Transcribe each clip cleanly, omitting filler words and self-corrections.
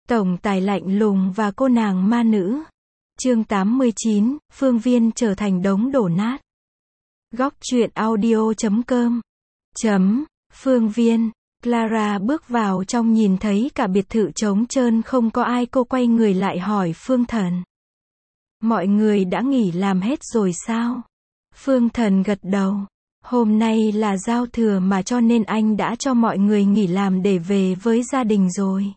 Tổng tài lạnh lùng và cô nàng ma nữ. Chương 89, Phương Viên trở thành đống đổ nát. Góc truyện audio.com. Phương Viên. Clara bước vào trong nhìn thấy cả biệt thự trống trơn không có ai, cô quay người lại hỏi Phương Thần. Mọi người đã nghỉ làm hết rồi sao? Phương Thần gật đầu. Hôm nay là giao thừa mà cho nên anh đã cho mọi người nghỉ làm để về với gia đình rồi.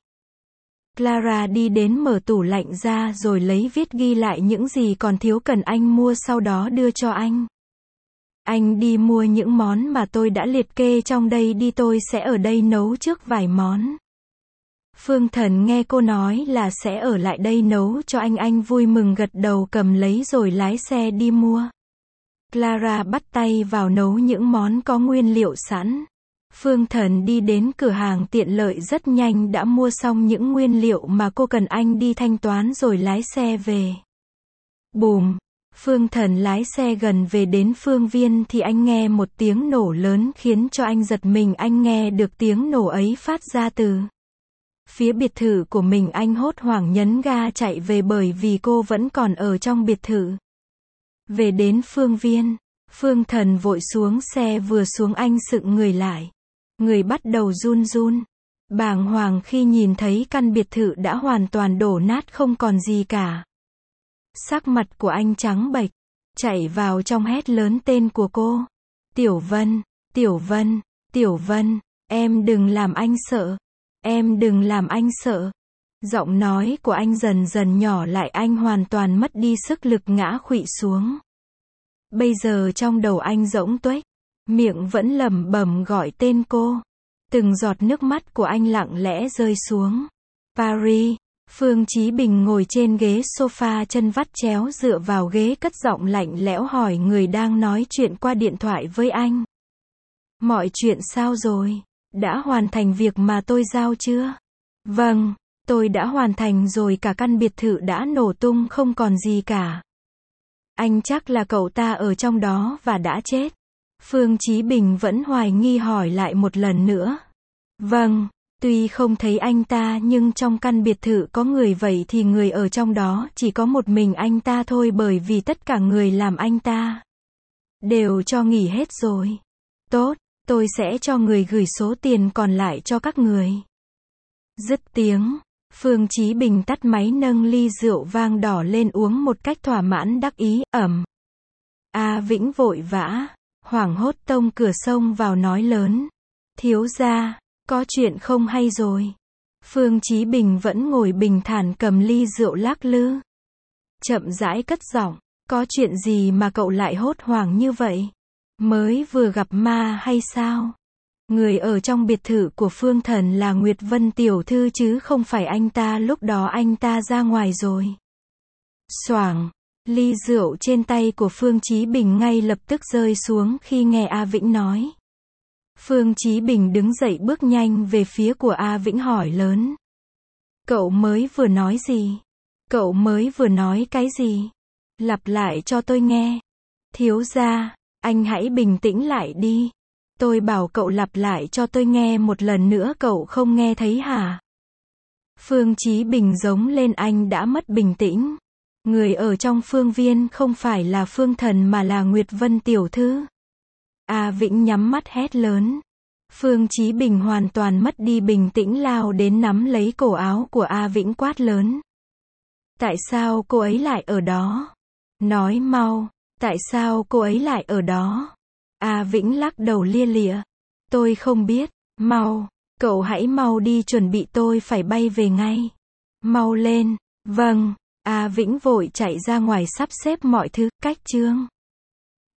Clara đi đến mở tủ lạnh ra rồi lấy viết ghi lại những gì còn thiếu cần anh mua, sau đó đưa cho anh. Anh đi mua những món mà tôi đã liệt kê trong đây đi, tôi sẽ ở đây nấu trước vài món. Phương Thần nghe cô nói là sẽ ở lại đây nấu cho anh vui mừng gật đầu, cầm lấy rồi lái xe đi mua. Clara bắt tay vào nấu những món có nguyên liệu sẵn. Phương Thần đi đến cửa hàng tiện lợi rất nhanh đã mua xong những nguyên liệu mà cô cần, anh đi thanh toán rồi lái xe về. Bùm! Phương Thần lái xe gần về đến Phương Viên thì anh nghe một tiếng nổ lớn khiến cho anh giật mình. Anh nghe được tiếng nổ ấy phát ra từ phía biệt thự của mình. Anh hốt hoảng nhấn ga chạy về bởi vì cô vẫn còn ở trong biệt thự. Về đến Phương Viên, Phương Thần vội xuống xe, vừa xuống anh sững người lại. Người bắt đầu run run, bàng hoàng khi nhìn thấy căn biệt thự đã hoàn toàn đổ nát không còn gì cả. Sắc mặt của anh trắng bệch, chạy vào trong hét lớn tên của cô. Tiểu Vân, Tiểu Vân, Tiểu Vân, em đừng làm anh sợ. Em đừng làm anh sợ. Giọng nói của anh dần dần nhỏ lại, anh hoàn toàn mất đi sức lực ngã khuỵu xuống. Bây giờ trong đầu anh rỗng tuếch, miệng vẫn lẩm bẩm gọi tên cô. Từng giọt nước mắt của anh lặng lẽ rơi xuống. Paris. Phương Chí Bình ngồi trên ghế sofa chân vắt chéo dựa vào ghế, cất giọng lạnh lẽo hỏi người đang nói chuyện qua điện thoại với anh. Mọi chuyện sao rồi? Đã hoàn thành việc mà tôi giao chưa? Vâng, tôi đã hoàn thành rồi, cả căn biệt thự đã nổ tung không còn gì cả. Anh chắc là cậu ta ở trong đó và đã chết. Phương Chí Bình vẫn hoài nghi hỏi lại một lần nữa. Vâng, tuy không thấy anh ta nhưng trong căn biệt thự có người, vậy thì người ở trong đó chỉ có một mình anh ta thôi, bởi vì tất cả người làm anh ta đều cho nghỉ hết rồi. Tốt, tôi sẽ cho người gửi số tiền còn lại cho các người. Dứt tiếng, Phương Chí Bình tắt máy, nâng ly rượu vang đỏ lên uống một cách thỏa mãn đắc ý. A Vĩnh vội vã, hoảng hốt tông cửa xông vào nói lớn. Thiếu gia, có chuyện không hay rồi. Phương Chí Bình vẫn ngồi bình thản cầm ly rượu lắc lư. Chậm rãi cất giọng. Có chuyện gì mà cậu lại hốt hoảng như vậy? Mới vừa gặp ma hay sao? Người ở trong biệt thự của Phương Thần là Nguyệt Vân tiểu thư chứ không phải anh ta, lúc đó anh ta ra ngoài rồi. Xoảng, ly rượu trên tay của Phương Chí Bình ngay lập tức rơi xuống khi nghe A Vĩnh nói. Phương Chí Bình đứng dậy bước nhanh về phía của A Vĩnh hỏi lớn. Cậu mới vừa nói gì? Cậu mới vừa nói cái gì? Lặp lại cho tôi nghe. Thiếu gia, anh hãy bình tĩnh lại đi. Tôi bảo cậu lặp lại cho tôi nghe một lần nữa, cậu không nghe thấy hả? Phương Chí Bình giống lên, anh đã mất bình tĩnh. Người ở trong Phương Viên không phải là Phương Thần mà là Nguyệt Vân tiểu thư. A Vĩnh nhắm mắt hét lớn. Phương Chí Bình hoàn toàn mất đi bình tĩnh, lao đến nắm lấy cổ áo của A Vĩnh quát lớn. Tại sao cô ấy lại ở đó? Nói mau, tại sao cô ấy lại ở đó? A Vĩnh lắc đầu lia lịa. Tôi không biết, mau, cậu hãy mau đi chuẩn bị, tôi phải bay về ngay. Mau lên, vâng. A Vĩnh vội chạy ra ngoài sắp xếp mọi thứ, cách chương.